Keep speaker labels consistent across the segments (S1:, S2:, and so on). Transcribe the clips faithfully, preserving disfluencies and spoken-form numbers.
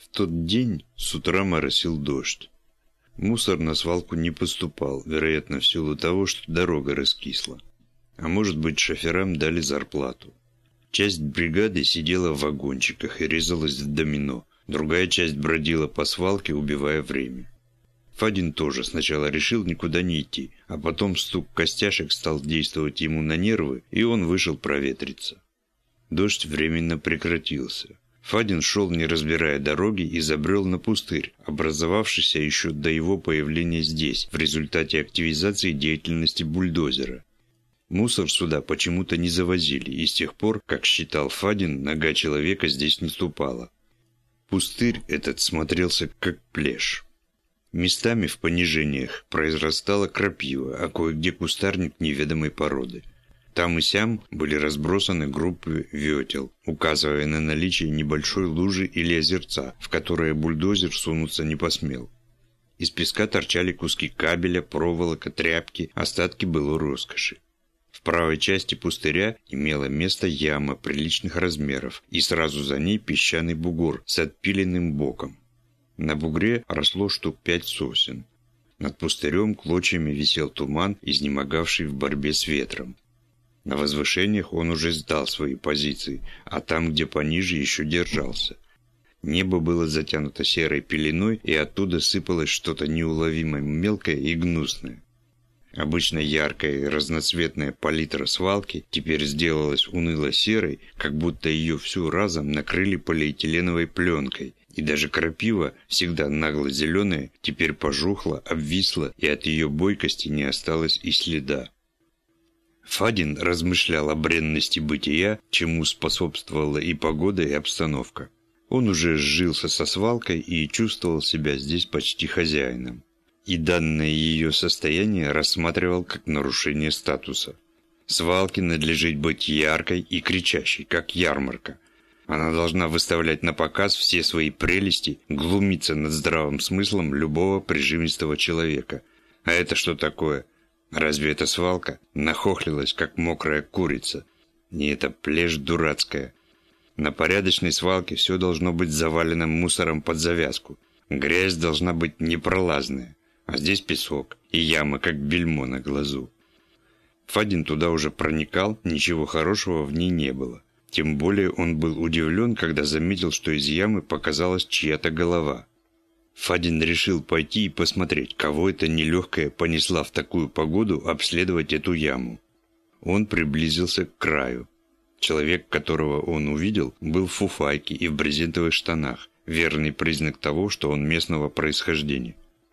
S1: В тот день с утра моросил дождь. Мусор на свалку не поступал, вероятно, в силу того, что дорога раскисла. А может быть, шоферам дали зарплату. Часть бригады сидела в вагончиках и резалась в домино, другая часть бродила по свалке, убивая время. Фадин тоже сначала решил никуда не идти, а потом стук костяшек стал действовать ему на нервы, и он вышел проветриться. Дождь временно прекратился. Фадин шел, не разбирая дороги, и забрел на пустырь, образовавшийся еще до его появления здесь, в результате активизации деятельности бульдозера. Мусор сюда почему-то не завозили, и с тех пор, как считал Фадин, нога человека здесь не ступала. Пустырь этот смотрелся как плешь. Местами в понижениях произрастала крапива, а кое-где кустарник неведомой породы. Там и сям были разбросаны группы ветел, указывая на наличие небольшой лужи или озерца, в которое бульдозер сунуться не посмел. Из песка торчали куски кабеля, проволока, тряпки, остатки былой роскоши. В правой части пустыря имела место яма приличных размеров, и сразу за ней песчаный бугор с отпиленным боком. На бугре росло штук пять сосен. Над пустырем клочьями висел туман, изнемогавший в борьбе с ветром. На возвышениях он уже сдал свои позиции, а там, где пониже, еще держался. Небо было затянуто серой пеленой, и оттуда сыпалось что-то неуловимо мелкое и гнусное. Обычно яркая и разноцветная палитра свалки теперь сделалась уныло-серой, как будто ее всю разом накрыли полиэтиленовой пленкой, и даже крапива, всегда нагло-зеленая, теперь пожухла, обвисла, и от ее бойкости не осталось и следа. Фадин размышлял о бренности бытия, чему способствовала и погода, и обстановка. Он уже сжился со свалкой и чувствовал себя здесь почти хозяином. И данное ее состояние рассматривал как нарушение статуса. Свалке надлежит быть яркой и кричащей, как ярмарка. Она должна выставлять на показ все свои прелести, глумиться над здравым смыслом любого прижимистого человека. А это что такое? Разве это свалка? Нахохлилась, как мокрая курица. Не это плешь дурацкая. На порядочной свалке все должно быть завалено мусором под завязку. Грязь должна быть непролазная. А здесь песок и яма, как бельмо на глазу. Фадин туда уже проникал, ничего хорошего в ней не было. Тем более он был удивлен, когда заметил, что из ямы показалась чья-то голова. Фадин решил пойти и посмотреть, кого эта нелегкая понесла в такую погоду обследовать эту яму. Он приблизился к краю. Человек, которого он увидел, был в фуфайке и в брезентовых штанах, верный признак того, что он местного происхождения.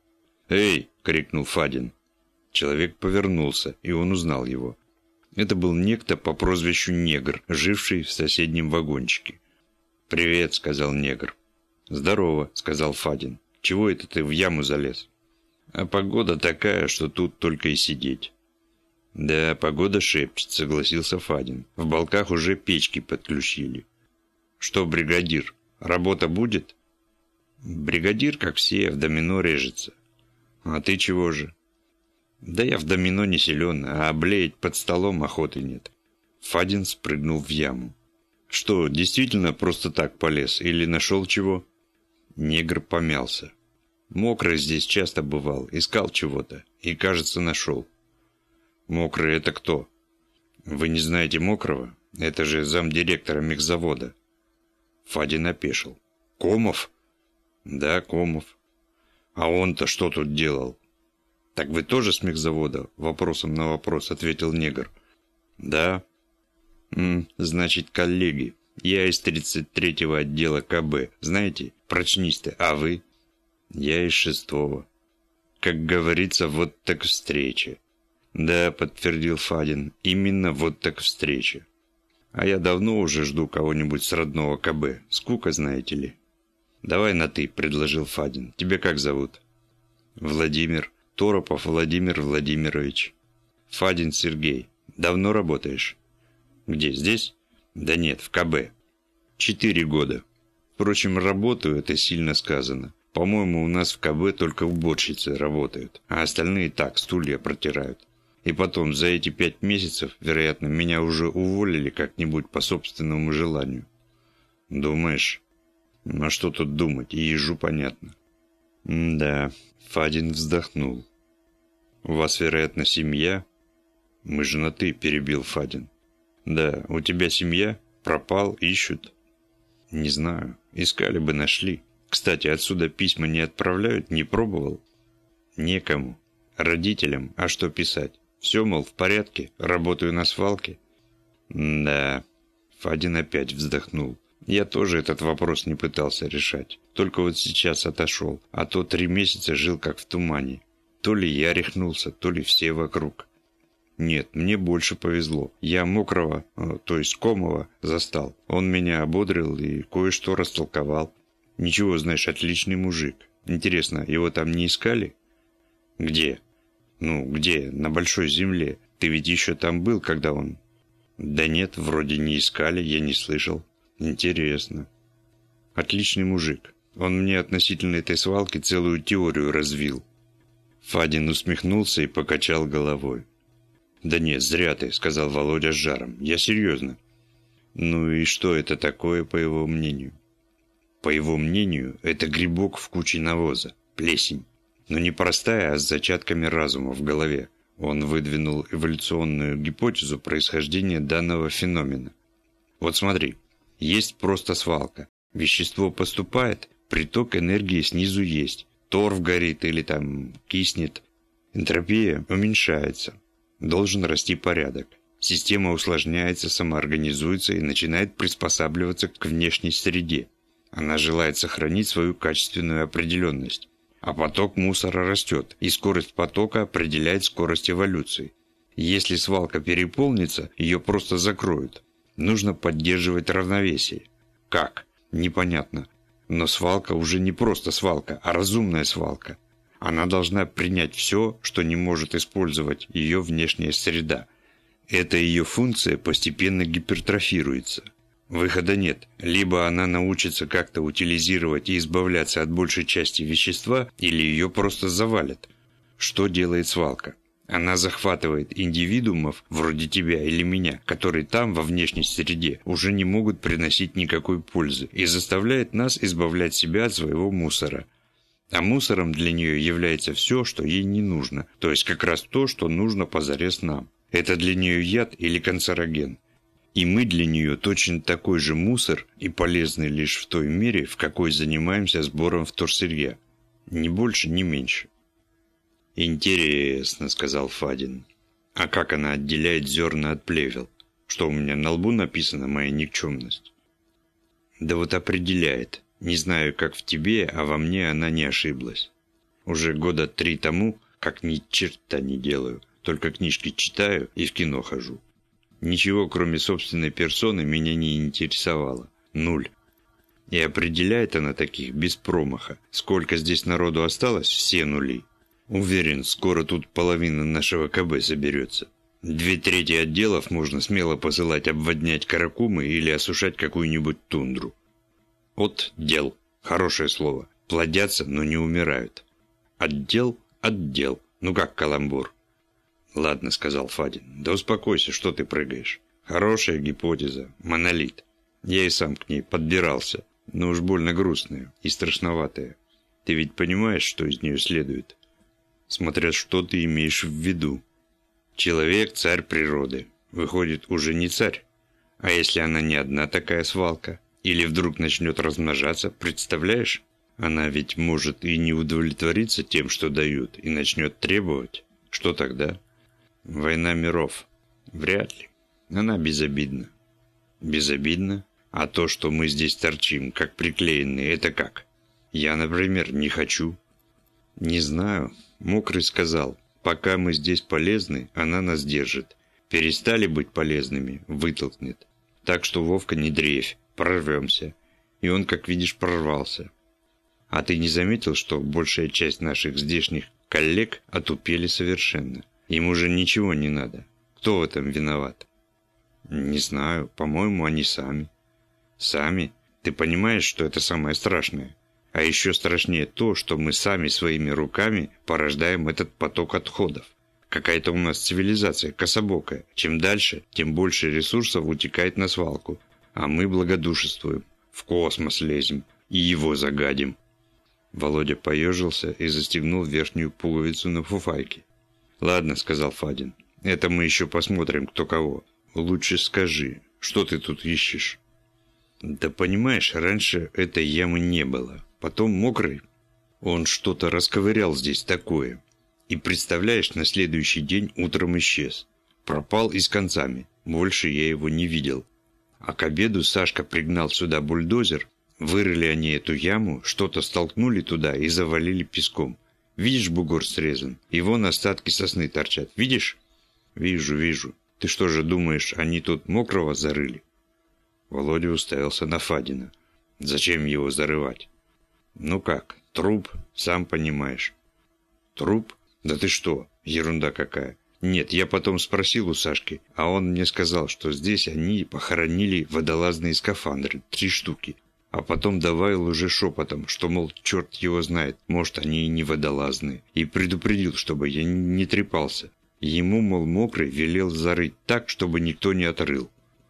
S1: «Эй!» — крикнул Фадин. Человек повернулся, и он узнал его. Это был некто по прозвищу Негр, живший в соседнем вагончике. «Привет!» — сказал Негр. «Здорово!» — сказал Фадин. «Чего это ты в яму залез?» «А погода такая, что тут только и сидеть». «Да, погода шепчет», — согласился Фадин. «В балках уже печки подключили». «Что, бригадир, работа будет?» «Бригадир, как все, в домино режется». «А ты чего же?» «Да я в домино не силен, а облеять под столом охоты нет». Фадин спрыгнул в яму. «Что, действительно просто так полез? Или нашел чего?» Негр помялся. «Мокрый здесь часто бывал, искал чего-то, и, кажется, нашел». «Мокрый — это кто?» «Вы не знаете Мокрого? Это же замдиректора мехзавода». Фадин опешил. «Комов?» «Да, Комов». «А он-то что тут делал?» «Так вы тоже с мехзавода?» Вопросом на вопрос ответил Негр. «Да». М, «Значит, коллеги. Я из тридцать третьего отдела ка бэ. Знаете, прочнисты. А вы?» «Я из шестого». «Как говорится, вот так встреча». «Да», подтвердил Фадин, «именно вот так встреча. А я давно уже жду кого-нибудь с родного ка бэ. Скука, знаете ли». «Давай на «ты», предложил Фадин. «Тебя как зовут?» «Владимир. Торопов Владимир Владимирович». «Фадин Сергей. Давно работаешь?» «Где, здесь?» «Да нет, в ка бэ». «Четыре года. Впрочем, работаю, это сильно сказано. По-моему, у нас в ка бэ только уборщицы работают, а остальные так, стулья протирают. И потом, за эти пять месяцев, вероятно, меня уже уволили как-нибудь по собственному желанию». «Думаешь?» А что тут думать, и ежу понятно. Да, Фадин вздохнул. У вас, вероятно, семья? Мы женаты, перебил Фадин. Да, у тебя семья? Пропал, ищут? Не знаю, искали бы, нашли. Кстати, отсюда письма не отправляют, не пробовал? Некому. Родителям, а что писать? Все, мол, в порядке, работаю на свалке? Да, Фадин опять вздохнул. Я тоже этот вопрос не пытался решать. Только вот сейчас отошел, а то три месяца жил как в тумане. То ли я рехнулся, то ли все вокруг. Нет, мне больше повезло. Я Мокрого, то есть Комова, застал. Он меня ободрил и кое-что растолковал. Ничего, знаешь, отличный мужик. Интересно, его там не искали? Где? Ну, где? На большой земле. Ты ведь еще там был, когда он... Да нет, вроде не искали, я не слышал. Интересно. Отличный мужик. Он мне относительно этой свалки целую теорию развил. Фадин усмехнулся и покачал головой. «Да нет, зря ты», — сказал Володя с жаром. «Я серьезно». «Ну и что это такое, по его мнению?» «По его мнению, это грибок в куче навоза, плесень. Но не простая, а с зачатками разума в голове. Он выдвинул эволюционную гипотезу происхождения данного феномена. Вот смотри, есть просто свалка. Вещество поступает, приток энергии снизу есть. Торф горит или там киснет. Энтропия уменьшается. Должен расти порядок. Система усложняется, самоорганизуется и начинает приспосабливаться к внешней среде. Она желает сохранить свою качественную определенность. А поток мусора растет, и скорость потока определяет скорость эволюции. Если свалка переполнится, ее просто закроют. Нужно поддерживать равновесие. Как? Непонятно. Но свалка уже не просто свалка, а разумная свалка. Она должна принять все, что не может использовать ее внешняя среда. Эта ее функция постепенно гипертрофируется. Выхода нет. Либо она научится как-то утилизировать и избавляться от большей части вещества, или ее просто завалят. Что делает свалка? Она захватывает индивидуумов, вроде тебя или меня, которые там, во внешней среде, уже не могут приносить никакой пользы, и заставляет нас избавлять себя от своего мусора. А мусором для нее является все, что ей не нужно, то есть как раз то, что нужно позарез нам. Это для нее яд или канцероген. И мы для нее точно такой же мусор и полезный лишь в той мере, в какой занимаемся сбором вторсырья. Ни больше, ни меньше. «Интересно», — сказал Фадин. «А как она отделяет зерна от плевел? Что, у меня на лбу написана моя никчемность?» «Да вот определяет. Не знаю, как в тебе, а во мне она не ошиблась. Уже года три тому, как ни черта не делаю, только книжки читаю и в кино хожу. Ничего, кроме собственной персоны, меня не интересовало. Нуль. И определяет она таких без промаха. Сколько здесь народу осталось, все нули. Уверен, скоро тут половина нашего КБ соберется. Две трети отделов можно смело посылать обводнять Каракумы или осушать какую-нибудь тундру. Отдел. Хорошее слово. Плодятся, но не умирают. Отдел, отдел. Ну как каламбур? «Ладно», — сказал Фадин. «Да успокойся, что ты прыгаешь. Хорошая гипотеза. Монолит. Я и сам к ней подбирался. Но уж больно грустная и страшноватая. Ты ведь понимаешь, что из нее следует? Смотря что ты имеешь в виду. Человек — царь природы. Выходит, уже не царь. А если она не одна такая свалка? Или вдруг начнет размножаться, представляешь? Она ведь может и не удовлетвориться тем, что дают, и начнет требовать. Что тогда? Война миров. Вряд ли. Она безобидна. Безобидна? А то, что мы здесь торчим, как приклеенные, это как? Я, например, не хочу. Не знаю. Мокрый сказал, пока мы здесь полезны, она нас держит. Перестали быть полезными, вытолкнет. Так что, Вовка, не дрейфь, прорвемся. И он, как видишь, прорвался. А ты не заметил, что большая часть наших здешних коллег отупели совершенно? Им уже ничего не надо. Кто в этом виноват? Не знаю, по-моему, они сами. Сами? Ты понимаешь, что это самое страшное? А еще страшнее то, что мы сами своими руками порождаем этот поток отходов. Какая-то у нас цивилизация кособокая. Чем дальше, тем больше ресурсов утекает на свалку. А мы благодушествуем. В космос лезем. и его загадим». Володя поежился и застегнул верхнюю пуговицу на фуфайке. «Ладно», — сказал Фадин, — «это мы еще посмотрим, кто кого. Лучше скажи, что ты тут ищешь?» «Да понимаешь, раньше этой ямы не было. Потом Мокрый, он что-то расковырял здесь такое. И представляешь, на следующий день утром исчез. Пропал и с концами. Больше я его не видел. А к обеду Сашка пригнал сюда бульдозер. Вырыли они эту яму, что-то столкнули туда и завалили песком. Видишь, бугор срезан? И вон остатки сосны торчат. Видишь?» «Вижу, вижу. Ты что же думаешь, они тут Мокрого зарыли?» Володя уставился на Фадина. «Зачем его зарывать?» «Ну как, труп, сам понимаешь». «Труп? Да ты что, ерунда какая. Нет, я потом спросил у Сашки, а он мне сказал, что здесь они похоронили водолазные скафандры, три штуки. А потом добавил уже шепотом, что, мол, черт его знает, может, они и не водолазные. И предупредил, чтобы я не трепался. Ему, мол, Мокрый велел зарыть так, чтобы никто не отрыл».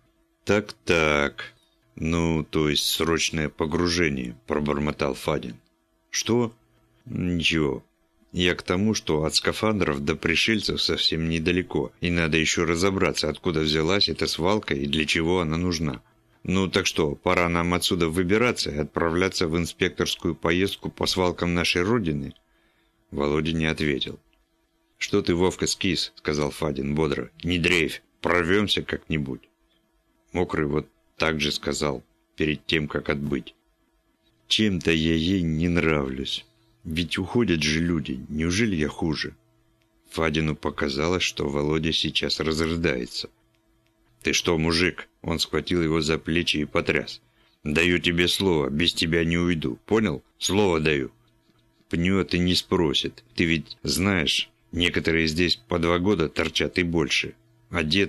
S1: «Так-так. Ну, то есть срочное погружение», – пробормотал Фадин. «Что?» «Ничего. Я к тому, что от скафандров до пришельцев совсем недалеко, и надо еще разобраться, откуда взялась эта свалка и для чего она нужна. Ну так что, пора нам отсюда выбираться и отправляться в инспекторскую поездку по свалкам нашей родины?» Володя не ответил. «Что ты, Вовка, скис?» – сказал Фадин бодро. «Не дрейфь, прорвемся как-нибудь». Мокрый вот так же сказал, перед тем, как отбыть. «Чем-то я ей не нравлюсь. Ведь уходят же люди, неужели я хуже?» Фадину показалось, что Володя сейчас разрыдается. «Ты что, мужик?» – он схватил его за плечи и потряс. «Даю тебе слово, без тебя не уйду, понял? Слово даю». «Пнет и не спросит. Ты ведь знаешь, некоторые здесь по два года торчат и больше. А дед...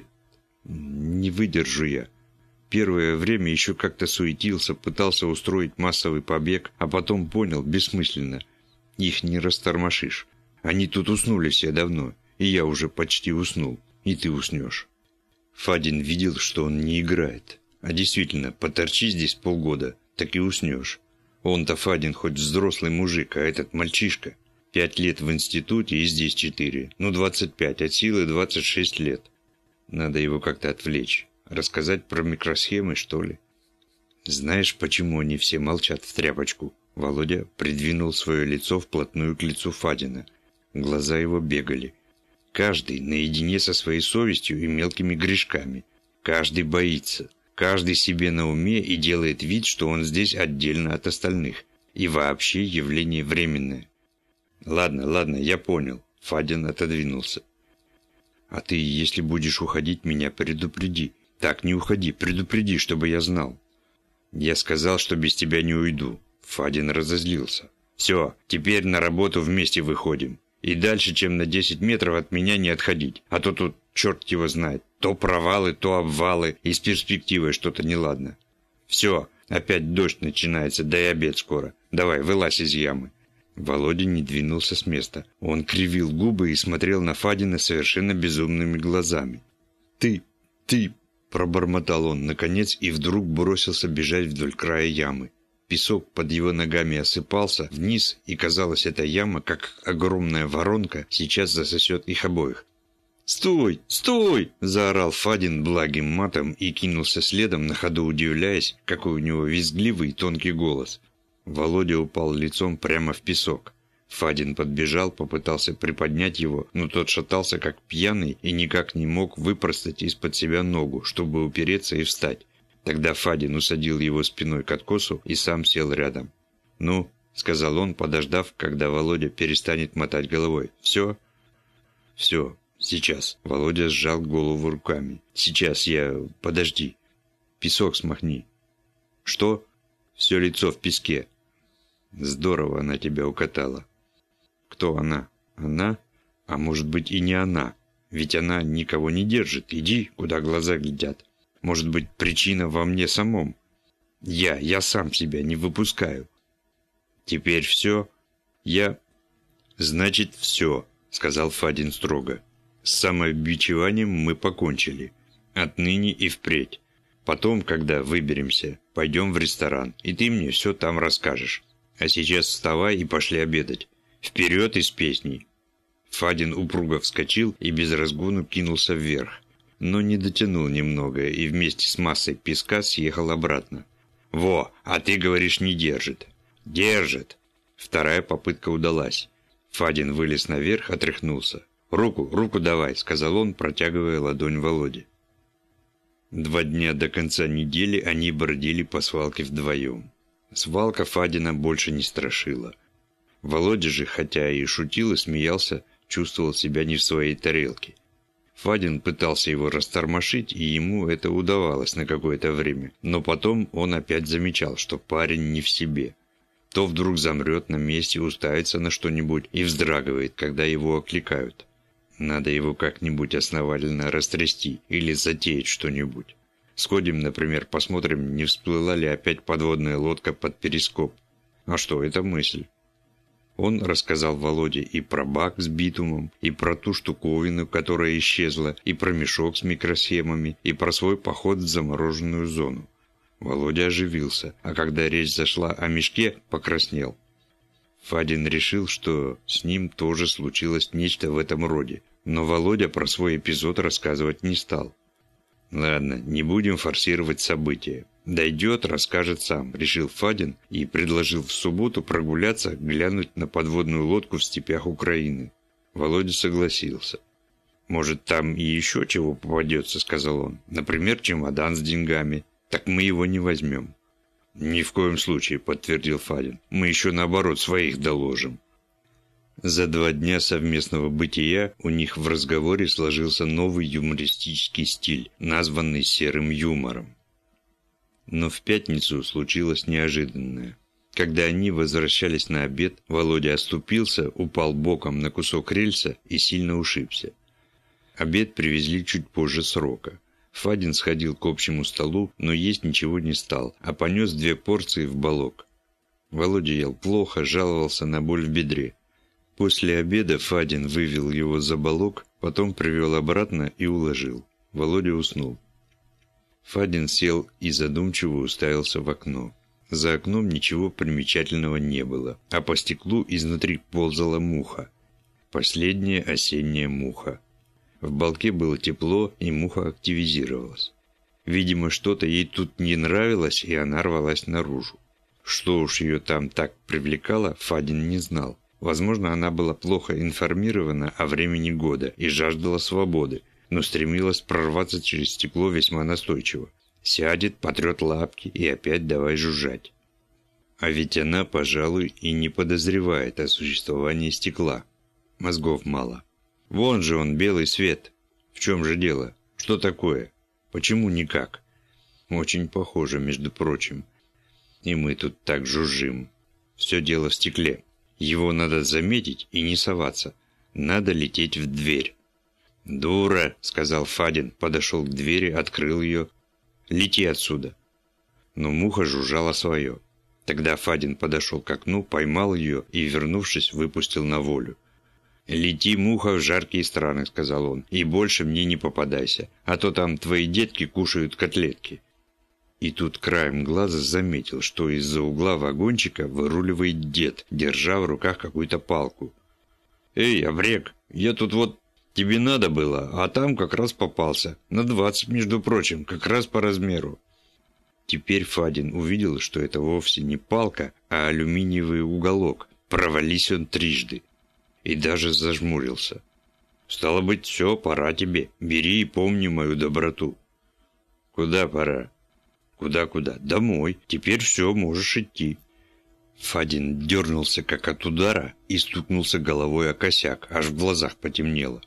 S1: не выдержу я. Первое время еще как-то суетился, пытался устроить массовый побег, а потом понял, бессмысленно. Их не растормошишь. Они тут уснули все давно, и я уже почти уснул, и ты уснешь». Фадин видел, что он не играет. А действительно, поторчи здесь полгода, так и уснешь. Он-то, Фадин, хоть взрослый мужик, а этот мальчишка. Пять лет в институте и здесь четыре. Ну, двадцать пять, от силы двадцать шесть лет. Надо его как-то отвлечь. Рассказать про микросхемы, что ли? «Знаешь, почему они все молчат в тряпочку?» Володя придвинул свое лицо вплотную к лицу Фадина. Глаза его бегали. Каждый наедине со своей совестью и мелкими грешками. Каждый боится. Каждый себе на уме и делает вид, что он здесь отдельно от остальных. И вообще явление временное. «Ладно, ладно, я понял». Фадин отодвинулся. «А ты, если будешь уходить, меня предупреди. Так, не уходи, предупреди, чтобы я знал». «Я сказал, что без тебя не уйду». Фадин разозлился. «Все, теперь на работу вместе выходим. И дальше, чем на десять метров от меня не отходить. А то тут черт его знает. То провалы, то обвалы. И с перспективой что-то неладно. Все, опять дождь начинается, да и обед скоро. Давай, вылазь из ямы». Володя не двинулся с места. Он кривил губы и смотрел на Фадина совершенно безумными глазами. «Ты, ты...» – пробормотал он, наконец, и вдруг бросился бежать вдоль края ямы. Песок под его ногами осыпался вниз, и казалось, эта яма, как огромная воронка, сейчас засосет их обоих. «Стой! Стой!» – заорал Фадин благим матом и кинулся следом, на ходу удивляясь, какой у него визгливый и тонкий голос. Володя упал лицом прямо в песок. Фадин подбежал, попытался приподнять его, но тот шатался как пьяный и никак не мог выпростать из-под себя ногу, чтобы упереться и встать. Тогда Фадин усадил его спиной к откосу и сам сел рядом. «Ну», — сказал он, подождав, когда Володя перестанет мотать головой. «Все?» «Все. Сейчас». Володя сжал голову руками. «Сейчас я... Подожди. Песок смахни». «Что?» «Все лицо в песке». «Здорово она тебя укатала». «Кто она?» «Она? А может быть и не она. Ведь она никого не держит. Иди, куда глаза глядят. Может быть, причина во мне самом. Я, я сам себя не выпускаю». «Теперь все? Я...» «Значит, все», — сказал Фадин строго. «С самобичеванием мы покончили. Отныне и впредь. Потом, когда выберемся, пойдем в ресторан, и ты мне все там расскажешь. А сейчас вставай и пошли обедать. Вперед из песней!» Фадин упруго вскочил и без разгону кинулся вверх, но не дотянул немного и вместе с массой песка съехал обратно. «Во, а ты говоришь, не держит!» «Держит!» Вторая попытка удалась. Фадин вылез наверх, отряхнулся. «Руку, руку давай», — сказал он, протягивая ладонь Володе. Два дня до конца недели они бродили по свалке вдвоем. Свалка Фадина больше не страшила. Володя же, хотя и шутил и смеялся, чувствовал себя не в своей тарелке. Фадин пытался его растормошить, и ему это удавалось на какое-то время, но потом он опять замечал, что парень не в себе. То вдруг замрет на месте, уставится на что-нибудь и вздрагивает, когда его окликают. Надо его как-нибудь основательно растрясти или затеять что-нибудь. Сходим, например, посмотрим, не всплыла ли опять подводная лодка под перископ. А что, это мысль. Он рассказал Володе и про бак с битумом, и про ту штуковину, которая исчезла, и про мешок с микросхемами, и про свой поход в замороженную зону. Володя оживился, а когда речь зашла о мешке, покраснел. Фадин решил, что с ним тоже случилось нечто в этом роде, но Володя про свой эпизод рассказывать не стал. «Ладно, не будем форсировать события. Дойдет, расскажет сам», — решил Фадин и предложил в субботу прогуляться, глянуть на подводную лодку в степях Украины. Володя согласился. «Может, там и еще чего попадется», — сказал он. «Например, чемодан с деньгами. Так мы его не возьмем». «Ни в коем случае», — подтвердил Фадин. «Мы еще наоборот своих доложим». За два дня совместного бытия у них в разговоре сложился новый юмористический стиль, названный серым юмором. Но в пятницу случилось неожиданное. Когда они возвращались на обед, Володя оступился, упал боком на кусок рельса и сильно ушибся. Обед привезли чуть позже срока. Фадин сходил к общему столу, но есть ничего не стал, а понес две порции в балок. Володя ел плохо, жаловался на боль в бедре. После обеда Фадин вывел его за балок, потом привел обратно и уложил. Володя уснул. Фадин сел и задумчиво уставился в окно. За окном ничего примечательного не было, а по стеклу изнутри ползала муха. Последняя осенняя муха. В балке было тепло, и муха активизировалась. Видимо, что-то ей тут не нравилось, и она рвалась наружу. Что уж ее там так привлекало, Фадин не знал. Возможно, она была плохо информирована о времени года и жаждала свободы, но стремилась прорваться через стекло весьма настойчиво. Сядет, потрет лапки и опять давай жужжать. А ведь она, пожалуй, и не подозревает о существовании стекла. Мозгов мало. Вон же он, белый свет. В чем же дело? Что такое? Почему никак? Очень похоже, между прочим. И мы тут так жужжим. Все дело в стекле. Его надо заметить и не соваться. Надо лететь в дверь. «Дура», — сказал Фадин, подошел к двери, открыл ее. «Лети отсюда». Но муха жужжала свое. Тогда Фадин подошел к окну, поймал ее и, вернувшись, выпустил на волю. «Лети, муха, в жаркие страны», — сказал он, — «и больше мне не попадайся, а то там твои детки кушают котлетки». И тут краем глаза заметил, что из-за угла вагончика выруливает дед, держа в руках какую-то палку. «Эй, обрек, я тут вот... Тебе надо было, а там как раз попался. На двадцать, между прочим, как раз по размеру». Теперь Фадин увидел, что это вовсе не палка, а алюминиевый уголок. Провались он трижды. И даже зажмурился. «Стало быть, все, пора тебе. Бери и помни мою доброту». «Куда пора?» «Куда-куда? Домой. Теперь все, можешь идти». Фадин дернулся, как от удара, и стукнулся головой о косяк, аж в глазах потемнело.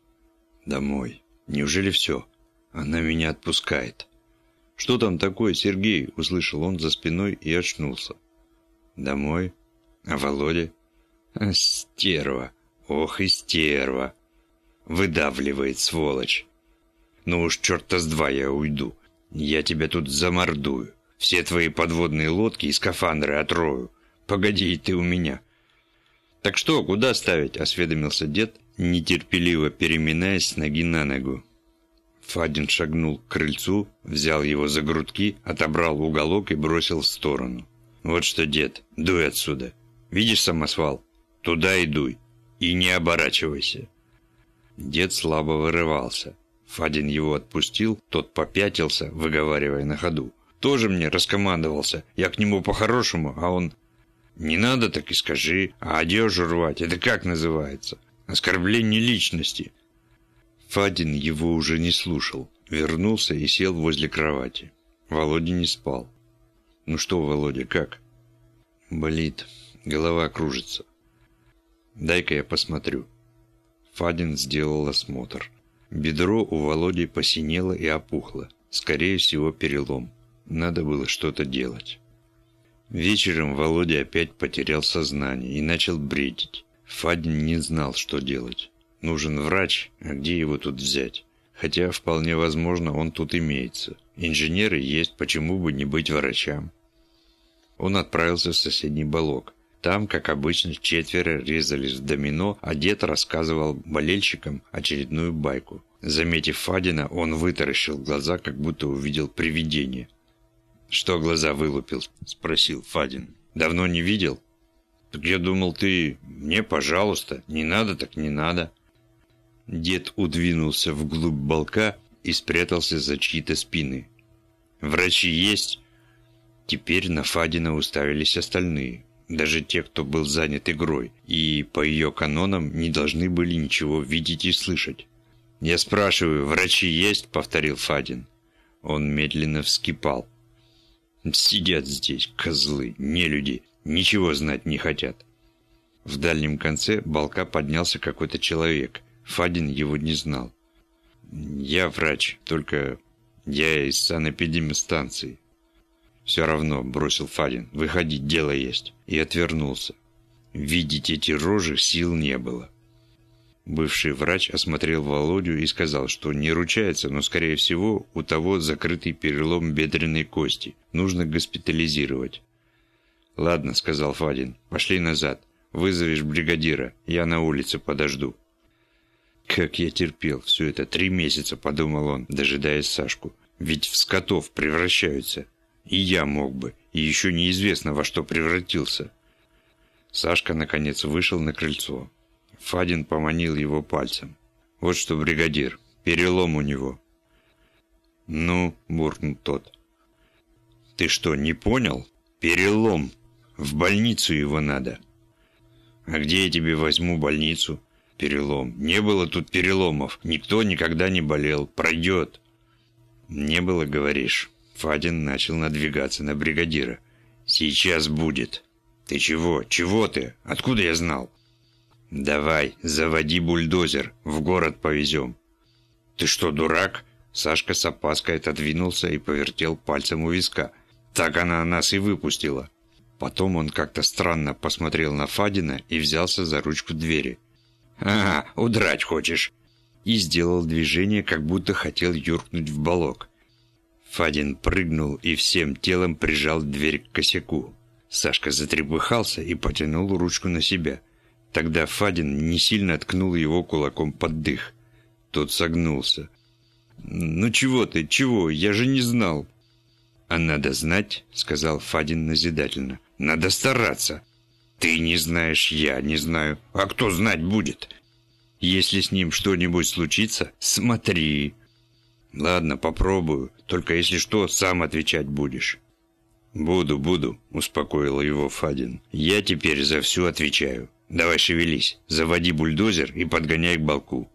S1: «Домой. Неужели все? Она меня отпускает». «Что там такое, Сергей?» – услышал он за спиной и очнулся. «Домой? А Володя?» а, «Стерва. Ох и стерва. Выдавливает, сволочь. Ну уж черта с два я уйду. Я тебя тут замордую. Все твои подводные лодки и скафандры отрою. Погоди ты у меня». «Так что, куда ставить?» – осведомился дед, нетерпеливо переминаясь с ноги на ногу. Фадин шагнул к крыльцу, взял его за грудки, отобрал уголок и бросил в сторону. «Вот что, дед, дуй отсюда. Видишь самосвал? Туда и дуй. И не оборачивайся». Дед слабо вырывался. Фадин его отпустил, тот попятился, выговаривая на ходу. «Тоже мне раскомандовался. Я к нему по-хорошему, а он...» «Не надо, так и скажи. А одежду рвать, это как называется? Оскорбление личности». Фадин его уже не слушал. Вернулся и сел возле кровати. Володя не спал. «Ну что, Володя, как?» «Болит. Голова кружится». «Дай-ка я посмотрю». Фадин сделал осмотр. Бедро у Володи посинело и опухло. Скорее всего, перелом. Надо было что-то делать. Вечером Володя опять потерял сознание и начал бредить. Фадин не знал, что делать. Нужен врач, а где его тут взять? Хотя, вполне возможно, он тут имеется. Инженеры есть, почему бы не быть врачам? Он отправился в соседний балок. Там, как обычно, четверо резались в домино, а дед рассказывал болельщикам очередную байку. Заметив Фадина, он вытаращил глаза, как будто увидел привидение. «Что глаза вылупил?» – спросил Фадин. «Давно не видел?» «Так я думал, ты... Мне, пожалуйста. Не надо, так не надо». Дед удвинулся вглубь балка и спрятался за чьи-то спины. «Врачи есть?» Теперь на Фадина уставились остальные. Даже те, кто был занят игрой, и по ее канонам не должны были ничего видеть и слышать. «Я спрашиваю, врачи есть?» – повторил Фадин. Он медленно вскипал. «Сидят здесь, козлы, нелюди, ничего знать не хотят». В дальнем конце балка поднялся какой-то человек. Фадин его не знал. «Я врач, только я из санэпидемстанции». «Все равно», – бросил Фадин, – «выходить, дело есть». И отвернулся. Видеть эти рожи сил не было. Бывший врач осмотрел Володю и сказал, что не ручается, но, скорее всего, у того закрытый перелом бедренной кости. Нужно госпитализировать. «Ладно», – сказал Фадин, – «пошли назад. Вызовешь бригадира, я на улице подожду». «Как я терпел все это три месяца», – подумал он, дожидаясь Сашку. «Ведь в скотов превращаются. И я мог бы, и еще неизвестно, во что превратился». Сашка, наконец, вышел на крыльцо. Фадин поманил его пальцем. «Вот что, бригадир, перелом у него». «Ну», – буркнул тот. «Ты что, не понял? Перелом. В больницу его надо». «А где я тебе возьму больницу?» «Перелом. Не было тут переломов. Никто никогда не болел. Пройдет». «Не было, говоришь?» Фадин начал надвигаться на бригадира. «Сейчас будет». «Ты чего? Чего ты? Откуда я знал?» «Давай, заводи бульдозер. В город повезем». «Ты что, дурак?» Сашка с опаской отодвинулся и повертел пальцем у виска. «Так она нас и выпустила». Потом он как-то странно посмотрел на Фадина и взялся за ручку двери. «Ага, удрать хочешь?» И сделал движение, как будто хотел юркнуть в балок. Фадин прыгнул и всем телом прижал дверь к косяку. Сашка затрепыхался и потянул ручку на себя. Тогда Фадин не сильно ткнул его кулаком под дых. Тот согнулся. «Ну чего ты, чего? Я же не знал». «А надо знать», — сказал Фадин назидательно. «Надо стараться». «Ты не знаешь, я не знаю. А кто знать будет? Если с ним что-нибудь случится, смотри». «Ладно, попробую. Только если что, сам отвечать будешь». «Буду, буду», — успокоил его Фадин. «Я теперь за все отвечаю. Давай шевелись, заводи бульдозер и подгоняй к балку».